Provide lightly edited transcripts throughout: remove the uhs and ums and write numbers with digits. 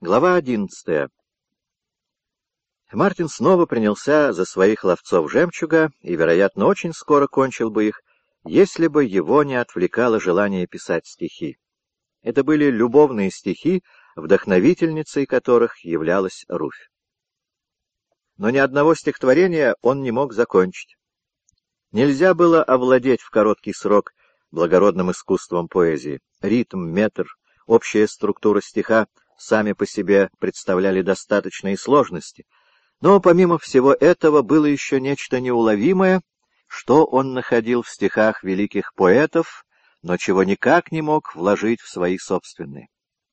Глава 11. Мартин снова принялся за своих ловцов жемчуга и, вероятно, очень скоро кончил бы их, если бы его не отвлекало желание писать стихи. Это были любовные стихи, вдохновительницей которых являлась Руфь. Но ни одного стихотворения он не мог закончить. Нельзя было овладеть в короткий срок благородным искусством поэзии. Ритм, метр, общая структура стиха сами по себе представляли достаточные сложности, но помимо всего этого было еще нечто неуловимое, что он находил в стихах великих поэтов, но чего никак не мог вложить в свои собственные.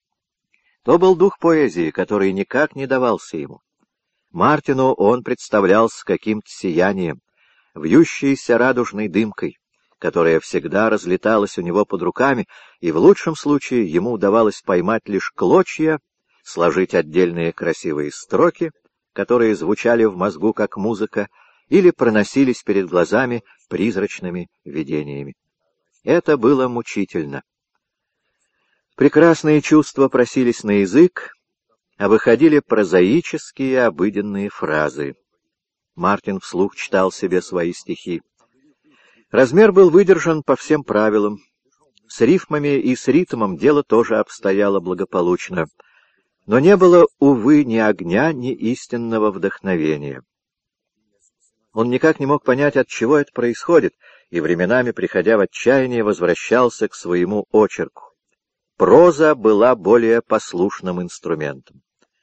То был дух поэзии, который никак не давался ему. Мартину он представлялся каким-то сиянием, вьющейся радужной дымкой, которая всегда разлеталась у него под руками, и в лучшем случае ему удавалось поймать лишь клочья, сложить отдельные красивые строки, которые звучали в мозгу как музыка, или проносились перед глазами призрачными видениями. Это было мучительно. Прекрасные чувства просились на язык, а выходили прозаические обыденные фразы. Мартин вслух читал себе свои стихи. Размер был выдержан по всем правилам. С рифмами и с ритмом дело тоже обстояло благополучно. Но не было, увы, ни огня, ни истинного вдохновения. Он никак не мог понять, от чего это происходит, и временами, приходя в отчаяние, возвращался к своему очерку. Проза была более послушным инструментом.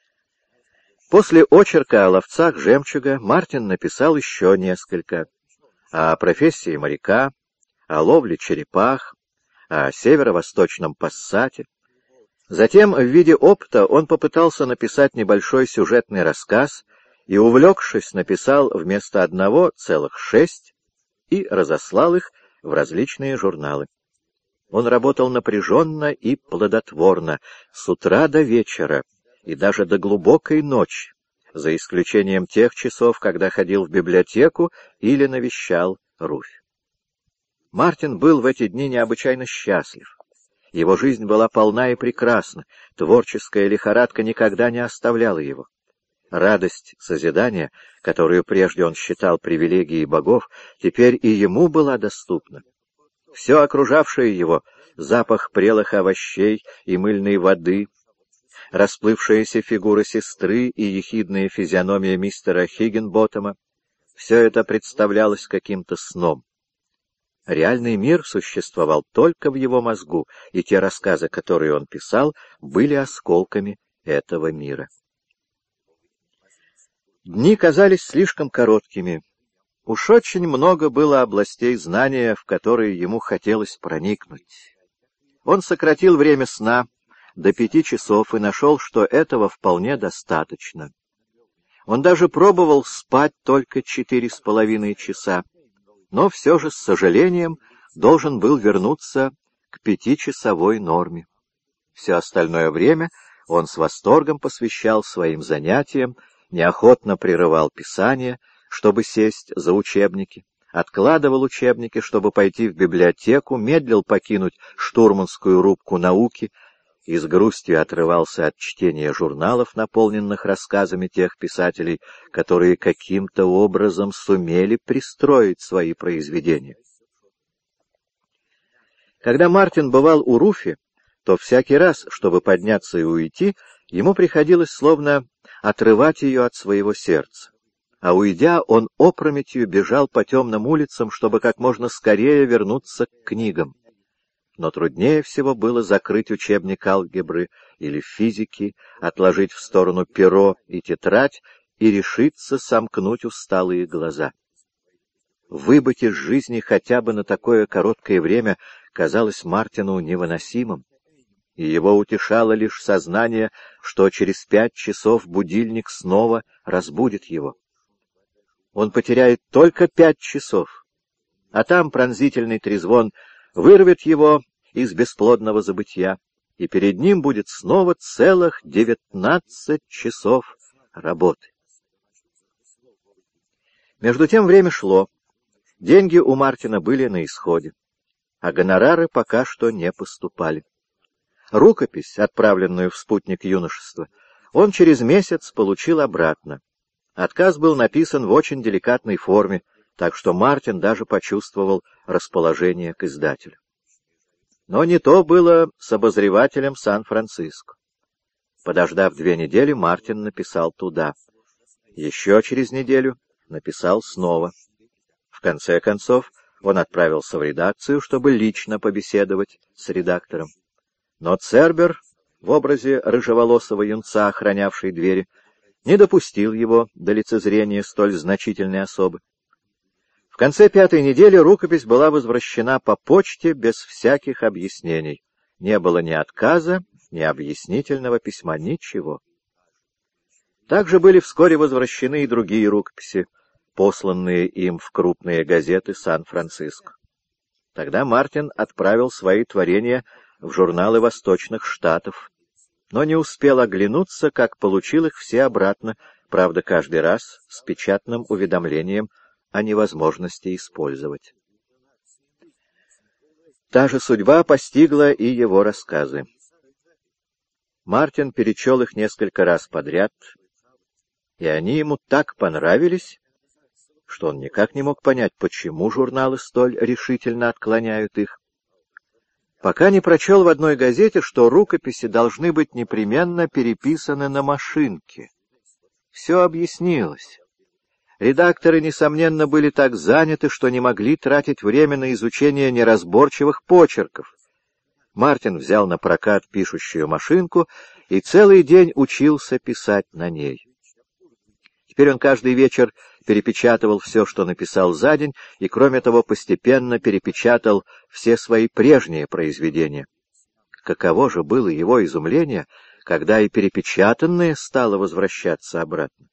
После очерка о ловцах жемчуга Мартин написал еще несколько. О профессии моряка, о ловле черепах, о северо-восточном пассате. Затем, в виде опыта, он попытался написать небольшой сюжетный рассказ и, увлекшись, написал вместо одного целых 6 и разослал их в различные журналы. Он работал напряженно и плодотворно, с утра до вечера и даже до глубокой ночи, за исключением тех часов, когда ходил в библиотеку или навещал Руфь. Мартин был в эти дни необычайно счастлив. Его жизнь была полна и прекрасна, творческая лихорадка никогда не оставляла его. Радость созидания, которую прежде он считал привилегией богов, теперь и ему была доступна. Все окружавшее его — запах прелых овощей и мыльной воды, расплывшаяся фигура сестры и ехидная физиономия мистера Хиггинботтома — все это представлялось каким-то сном. Реальный мир существовал только в его мозгу, и те рассказы, которые он писал, были осколками этого мира. Дни казались слишком короткими. Уж очень много было областей знания, в которые ему хотелось проникнуть. Он сократил время сна до 5 часов и нашел, что этого вполне достаточно. Он даже пробовал спать только 4,5 часа, но все же с сожалением должен был вернуться к 5-часовой норме. Все остальное время он с восторгом посвящал своим занятиям, неохотно прерывал писание, чтобы сесть за учебники, откладывал учебники, чтобы пойти в библиотеку, медлил покинуть штурманскую рубку науки и с грустью отрывался от чтения журналов, наполненных рассказами тех писателей, которые каким-то образом сумели пристроить свои произведения. Когда Мартин бывал у Руфи, то всякий раз, чтобы подняться и уйти, ему приходилось словно отрывать ее от своего сердца. А уйдя, он опрометью бежал по темным улицам, чтобы как можно скорее вернуться к книгам. Но труднее всего было закрыть учебник алгебры или физики, отложить в сторону перо и тетрадь и решиться сомкнуть усталые глаза. Выбыть из жизни хотя бы на такое короткое время казалось Мартину невыносимым, и его утешало лишь сознание, что через 5 часов будильник снова разбудит его. Он потеряет только 5 часов, а там пронзительный трезвон вырвет его из бесплодного забытья, и перед ним будет снова целых 19 часов работы. Между тем время шло. Деньги у Мартина были на исходе, а гонорары пока что не поступали. Рукопись, отправленную в спутник юношества, он через месяц получил обратно. Отказ был написан в очень деликатной форме, так что Мартин даже почувствовал расположение к издателю. Но не то было с обозревателем Сан-Франциско. Подождав 2 недели, Мартин написал туда. Еще через неделю написал снова. В конце концов, он отправился в редакцию, чтобы лично побеседовать с редактором. Но Цербер, в образе рыжеволосого юнца, охранявшей двери, не допустил его до лицезрения столь значительной особы. В конце 5-й недели рукопись была возвращена по почте без всяких объяснений. Не было ни отказа, ни объяснительного письма, ничего. Также были вскоре возвращены и другие рукописи, посланные им в крупные газеты Сан-Франциско. Тогда Мартин отправил свои творения в журналы Восточных Штатов, но не успел оглянуться, как получил их все обратно, правда, каждый раз с печатным уведомлением о невозможности использовать. Та же судьба постигла и его рассказы. Мартин перечел их несколько раз подряд, и они ему так понравились, что он никак не мог понять, почему журналы столь решительно отклоняют их. Пока не прочел в одной газете, что рукописи должны быть непременно переписаны на машинке. Все объяснилось. Редакторы, несомненно, были так заняты, что не могли тратить время на изучение неразборчивых почерков. Мартин взял на прокат пишущую машинку и целый день учился писать на ней. Теперь он каждый вечер перепечатывал все, что написал за день, и, кроме того, постепенно перепечатал все свои прежние произведения. Каково же было его изумление, когда и перепечатанное стало возвращаться обратно.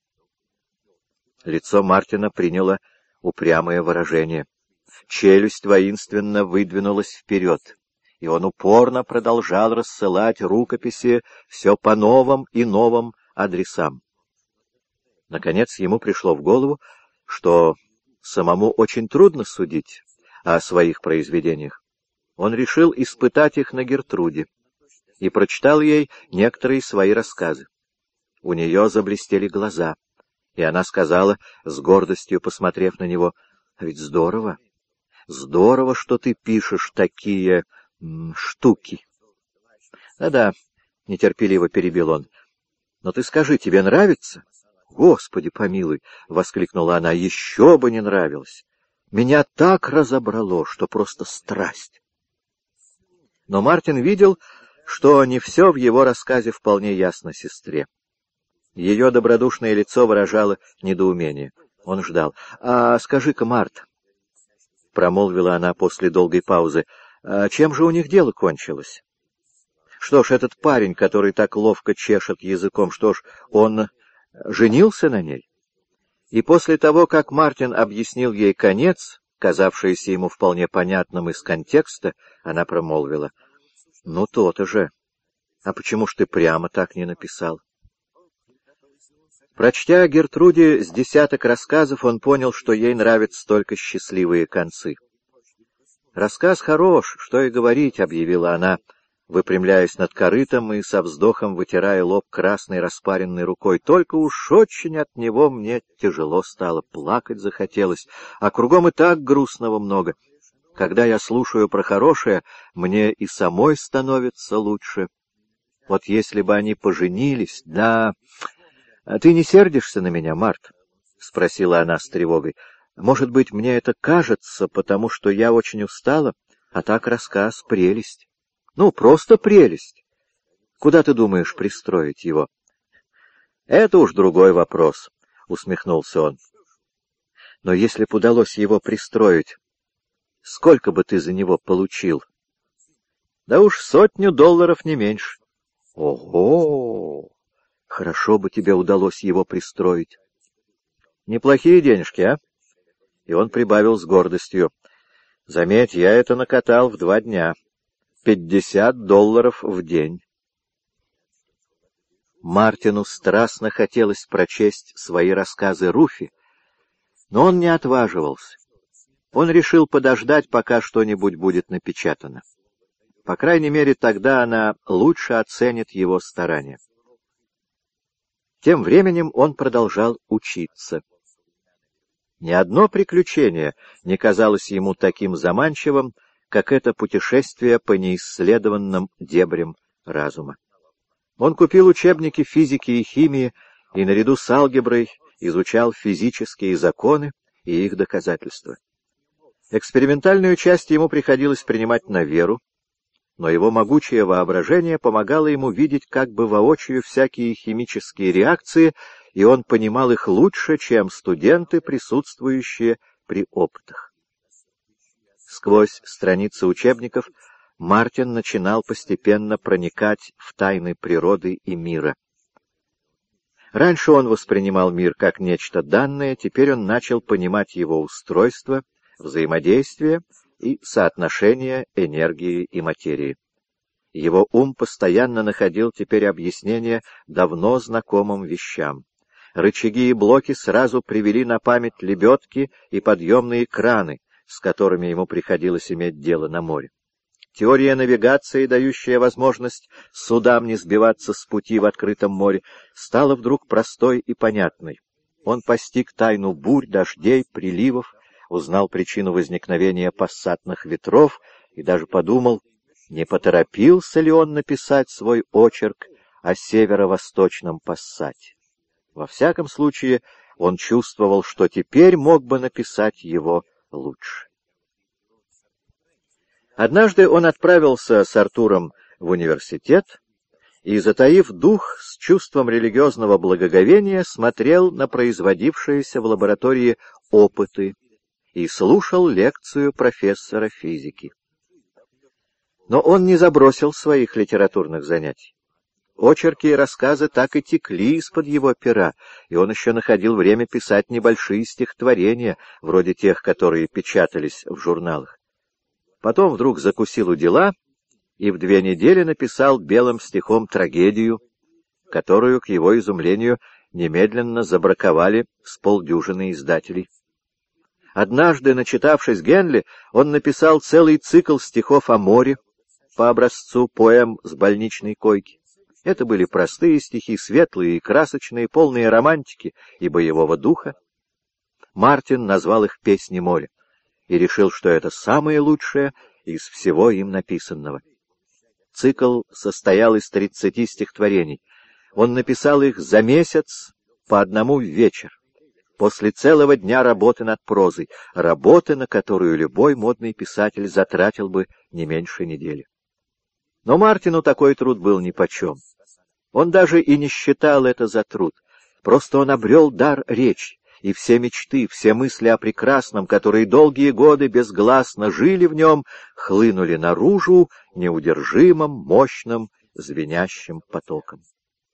Лицо Мартина приняло упрямое выражение. Челюсть воинственно выдвинулась вперед, и он упорно продолжал рассылать рукописи все по новым и новым адресам. Наконец ему пришло в голову, что самому очень трудно судить о своих произведениях. Он решил испытать их на Гертруде и прочитал ей некоторые свои рассказы. У нее заблестели глаза, и она сказала, с гордостью посмотрев на него: «Ведь здорово, здорово, что ты пишешь такие штуки». «Да-да», — нетерпеливо перебил он, — «но ты скажи, тебе нравится?» «Господи помилуй!» — воскликнула она. «Еще бы не нравилось! Меня так разобрало, что просто страсть!» Но Мартин видел, что не все в его рассказе вполне ясно сестре. Ее добродушное лицо выражало недоумение. Он ждал. «А скажи-ка, Март», — промолвила она после долгой паузы, — «чем же у них дело кончилось? Что ж, этот парень, который так ловко чешет языком, что ж, он женился на ней?» И после того, как Мартин объяснил ей конец, казавшийся ему вполне понятным из контекста, она промолвила: «Ну, то-то же. А почему ж ты прямо так не написал?» Прочтя Гертруде с десяток рассказов, он понял, что ей нравятся только счастливые концы. «Рассказ хорош, что и говорить», — объявила она, выпрямляясь над корытом и со вздохом вытирая лоб красной распаренной рукой. «Только уж очень от него мне тяжело стало, плакать захотелось, а кругом и так грустного много. Когда я слушаю про хорошее, мне и самой становится лучше. Вот если бы они поженились, да...» «Ты не сердишься на меня, Март?» — спросила она с тревогой. «Может быть, мне это кажется, потому что я очень устала, а так рассказ — прелесть. Ну, просто прелесть. Куда ты думаешь пристроить его?» «Это уж другой вопрос», — усмехнулся он. «Но если б удалось его пристроить, сколько бы ты за него получил?» «Да уж $100 не меньше». «Ого! Хорошо бы тебе удалось его пристроить». «Неплохие денежки, а?» И он прибавил с гордостью: «Заметь, я это накатал в 2 дня. $50 в день». Мартину страстно хотелось прочесть свои рассказы Руфи, но он не отваживался. Он решил подождать, пока что-нибудь будет напечатано. По крайней мере, тогда она лучше оценит его старания. Тем временем он продолжал учиться. Ни одно приключение не казалось ему таким заманчивым, как это путешествие по неисследованным дебрям разума. Он купил учебники физики и химии и наряду с алгеброй изучал физические законы и их доказательства. Экспериментальную часть ему приходилось принимать на веру, но его могучее воображение помогало ему видеть как бы воочию всякие химические реакции, и он понимал их лучше, чем студенты, присутствующие при опытах. Сквозь страницы учебников Мартин начинал постепенно проникать в тайны природы и мира. Раньше он воспринимал мир как нечто данное, теперь он начал понимать его устройство, взаимодействие и соотношение энергии и материи. Его ум постоянно находил теперь объяснение давно знакомым вещам. Рычаги и блоки сразу привели на память лебедки и подъемные краны, с которыми ему приходилось иметь дело на море. Теория навигации, дающая возможность судам не сбиваться с пути в открытом море, стала вдруг простой и понятной. Он постиг тайну бурь, дождей, приливов, узнал причину возникновения пассатных ветров и даже подумал, не поторопился ли он написать свой очерк о северо-восточном пассате. Во всяком случае, он чувствовал, что теперь мог бы написать его лучше. Однажды он отправился с Артуром в университет и, затаив дух, с чувством религиозного благоговения смотрел на производившиеся в лаборатории опыты и слушал лекцию профессора физики. Но он не забросил своих литературных занятий. Очерки и рассказы так и текли из-под его пера, и он еще находил время писать небольшие стихотворения, вроде тех, которые печатались в журналах. Потом вдруг закусил у дела и в 2 недели написал белым стихом трагедию, которую, к его изумлению, немедленно забраковали с полдюжины издателей. Однажды, начитавшись Генли, он написал целый цикл стихов о море по образцу поэм с больничной койки. Это были простые стихи, светлые и красочные, полные романтики и боевого духа. Мартин назвал их «Песни моря» и решил, что это самое лучшее из всего им написанного. Цикл состоял из 30 стихотворений. Он написал их за месяц по одному в вечер, после целого дня работы над прозой, работы, на которую любой модный писатель затратил бы не меньше недели. Но Мартину такой труд был нипочем. Он даже и не считал это за труд, просто он обрел дар речи, и все мечты, все мысли о прекрасном, которые долгие годы безгласно жили в нем, хлынули наружу неудержимым, мощным, звенящим потоком.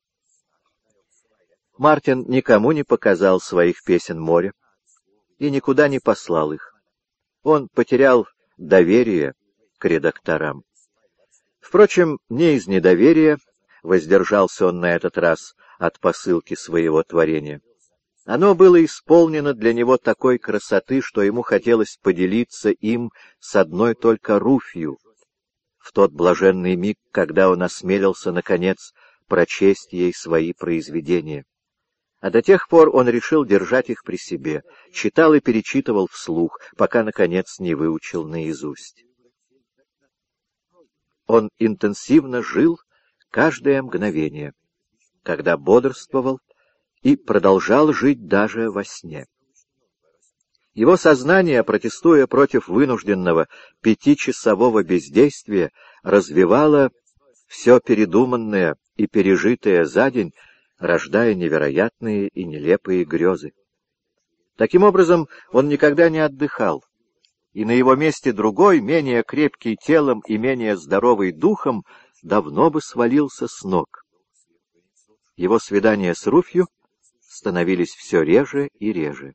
Мартин никому не показал своих песен моря и никуда не послал их. Он потерял доверие к редакторам. Впрочем, не из недоверия воздержался он на этот раз от посылки своего творения. Оно было исполнено для него такой красоты, что ему хотелось поделиться им с одной только Руфью, в тот блаженный миг, когда он осмелился, наконец, прочесть ей свои произведения. А до тех пор он решил держать их при себе, читал и перечитывал вслух, пока, наконец, не выучил наизусть. Он интенсивно жил каждое мгновение, когда бодрствовал, и продолжал жить даже во сне. Его сознание, протестуя против вынужденного 5-часового бездействия, развивало все передуманное и пережитое за день, рождая невероятные и нелепые грезы. Таким образом, он никогда не отдыхал, и на его месте другой, менее крепкий телом и менее здоровый духом, давно бы свалился с ног. Его свидания с Руфью становились все реже и реже.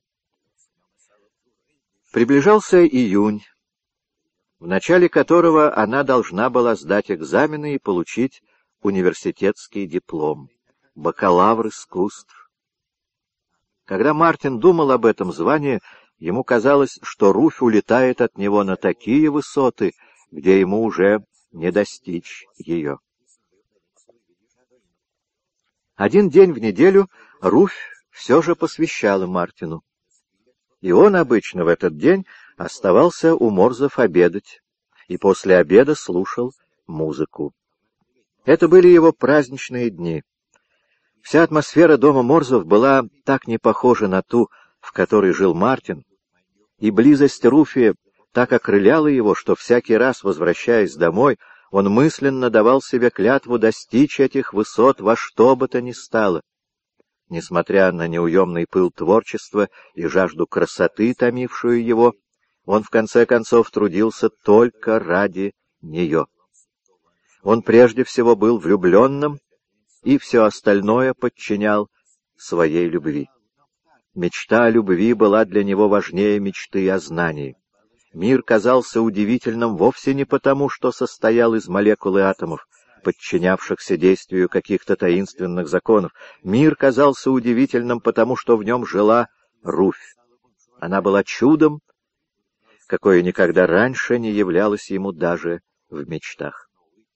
Приближался июнь, в начале которого она должна была сдать экзамены и получить университетский диплом, бакалавр искусств. Когда Мартин думал об этом звании, ему казалось, что Руфь улетает от него на такие высоты, где ему уже не достичь ее. Один день в неделю Руфь все же посвящала Мартину. И он обычно в этот день оставался у Морзов обедать, и после обеда слушал музыку. Это были его праздничные дни. Вся атмосфера дома Морзов была так не похожа на ту, в которой жил Мартин, и близость Руфи так окрыляла его, что всякий раз, возвращаясь домой, он мысленно давал себе клятву достичь этих высот во что бы то ни стало. Несмотря на неуемный пыл творчества и жажду красоты, томившую его, он в конце концов трудился только ради нее. Он прежде всего был влюбленным и все остальное подчинял своей любви. Мечта о любви была для него важнее мечты о знании. Мир казался удивительным вовсе не потому, что состоял из молекул и атомов, подчинявшихся действию каких-то таинственных законов. Мир казался удивительным потому, что в нем жила Руфь. Она была чудом, какое никогда раньше не являлось ему даже в мечтах.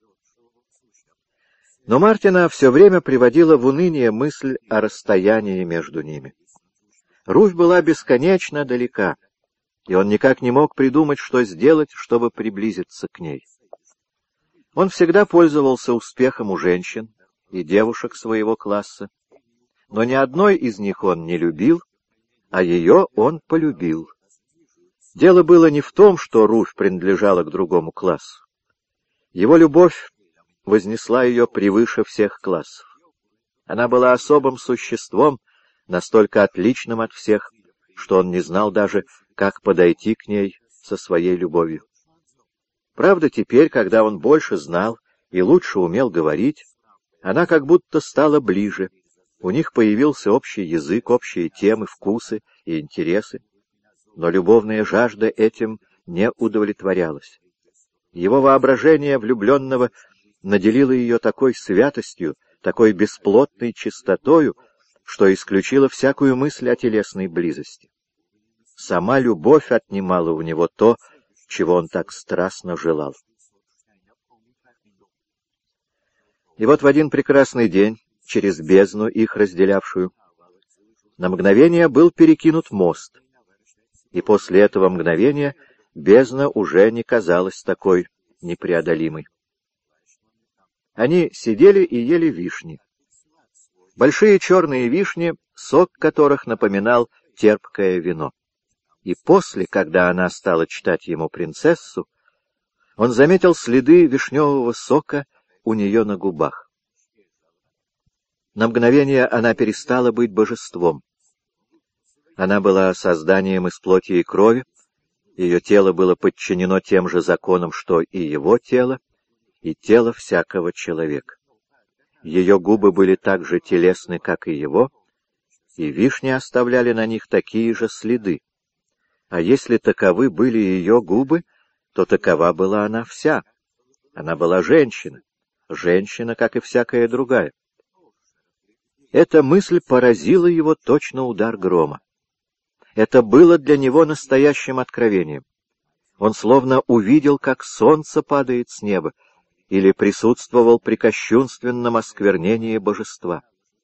Но Мартина все время приводила в уныние мысль о расстоянии между ними. Руфь была бесконечно далека, и он никак не мог придумать, что сделать, чтобы приблизиться к ней. Он всегда пользовался успехом у женщин и девушек своего класса, но ни одной из них он не любил, а ее он полюбил. Дело было не в том, что Руфь принадлежала к другому классу. Его любовь вознесла ее превыше всех классов. Она была особым существом, настолько отличным от всех, что он не знал даже, как подойти к ней со своей любовью. Правда, теперь, когда он больше знал и лучше умел говорить, она как будто стала ближе. У них появился общий язык, общие темы, вкусы и интересы. Но любовная жажда этим не удовлетворялась. Его воображение влюбленного наделило ее такой святостью, такой бесплотной чистотою, что исключило всякую мысль о телесной близости. Сама любовь отнимала у него то, чего он так страстно желал. И вот в один прекрасный день, через бездну, их разделявшую, на мгновение был перекинут мост, и после этого мгновения бездна уже не казалась такой непреодолимой. Они сидели и ели вишни. Большие черные вишни, сок которых напоминал терпкое вино. И после, когда она стала читать ему «Принцессу», он заметил следы вишневого сока у нее на губах. На мгновение она перестала быть божеством. Она была созданием из плоти и крови, ее тело было подчинено тем же законам, что и его тело, и тело всякого человека. Ее губы были так же телесны, как и его, и вишни оставляли на них такие же следы. А если таковы были ее губы, то такова была она вся. Она была женщина, женщина, как и всякая другая. Эта мысль поразила его точно удар грома. Это было для него настоящим откровением. Он словно увидел, как солнце падает с неба, или присутствовал при кощунственном осквернении божества.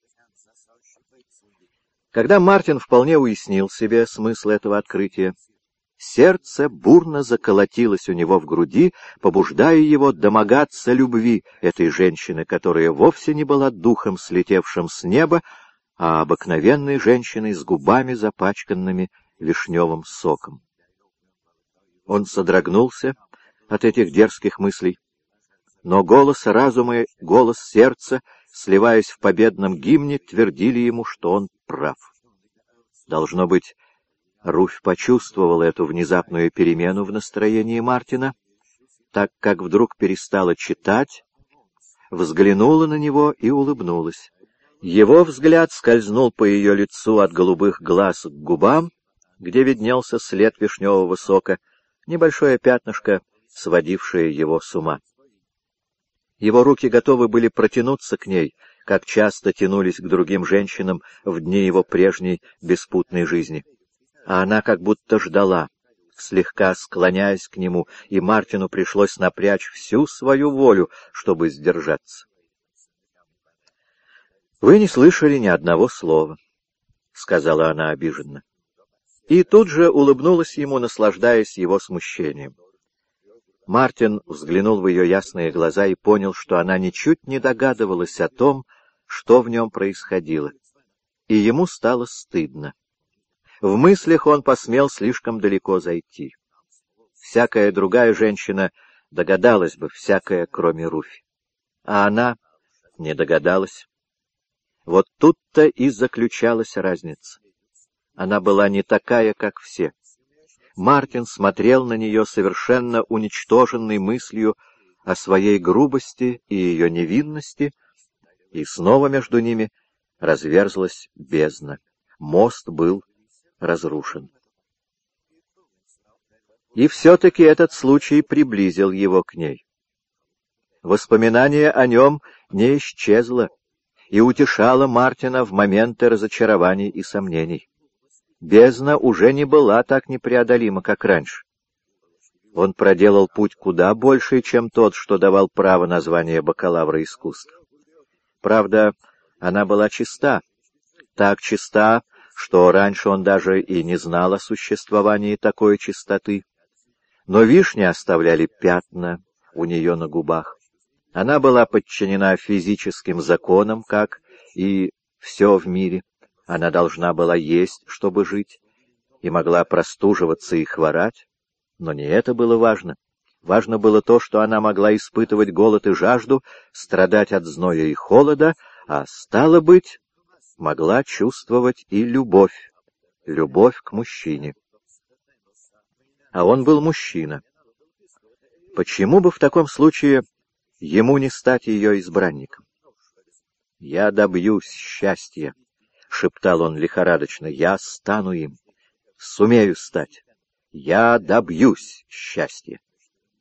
Когда Мартин вполне уяснил себе смысл этого открытия, сердце бурно заколотилось у него в груди, побуждая его домогаться любви этой женщины, которая вовсе не была духом, слетевшим с неба, а обыкновенной женщиной с губами, запачканными вишневым соком. Он содрогнулся от этих дерзких мыслей, но голос разума и голос сердца, сливаясь в победном гимне, твердили ему, что он прав. Должно быть, Руфь почувствовала эту внезапную перемену в настроении Мартина, так как вдруг перестала читать, взглянула на него и улыбнулась. Его взгляд скользнул по ее лицу от голубых глаз к губам, где виднелся след вишневого сока, небольшое пятнышко, сводившее его с ума. Его руки готовы были протянуться к ней, как часто тянулись к другим женщинам в дни его прежней беспутной жизни. А она как будто ждала, слегка склоняясь к нему, и Мартину пришлось напрячь всю свою волю, чтобы сдержаться. «Вы не слышали ни одного слова», — сказала она обиженно. И тут же улыбнулась ему, наслаждаясь его смущением. Мартин взглянул в ее ясные глаза и понял, что она ничуть не догадывалась о том, что в нем происходило, и ему стало стыдно. В мыслях он посмел слишком далеко зайти. Всякая другая женщина догадалась бы, всякая, кроме Руфи. А она не догадалась. Вот тут-то и заключалась разница. Она была не такая, как все. Мартин смотрел на нее совершенно уничтоженной мыслью о своей грубости и ее невинности, и снова между ними разверзлась бездна. Мост был разрушен. И все-таки этот случай приблизил его к ней. Воспоминание о нем не исчезло и утешало Мартина в моменты разочарований и сомнений. Бездна уже не была так непреодолима, как раньше. Он проделал путь куда больше, чем тот, что давал право на звание бакалавра искусств. Правда, она была чиста, так чиста, что раньше он даже и не знал о существовании такой чистоты. Но вишни оставляли пятна у нее на губах. Она была подчинена физическим законам, как и все в мире. Она должна была есть, чтобы жить, и могла простуживаться и хворать. Но не это было важно. Важно было то, что она могла испытывать голод и жажду, страдать от зноя и холода, а, стало быть, могла чувствовать и любовь, любовь к мужчине. А он был мужчина. Почему бы в таком случае ему не стать ее избранником? «Я добьюсь счастья», — шептал он лихорадочно, — «я стану им, сумею стать, я добьюсь счастья».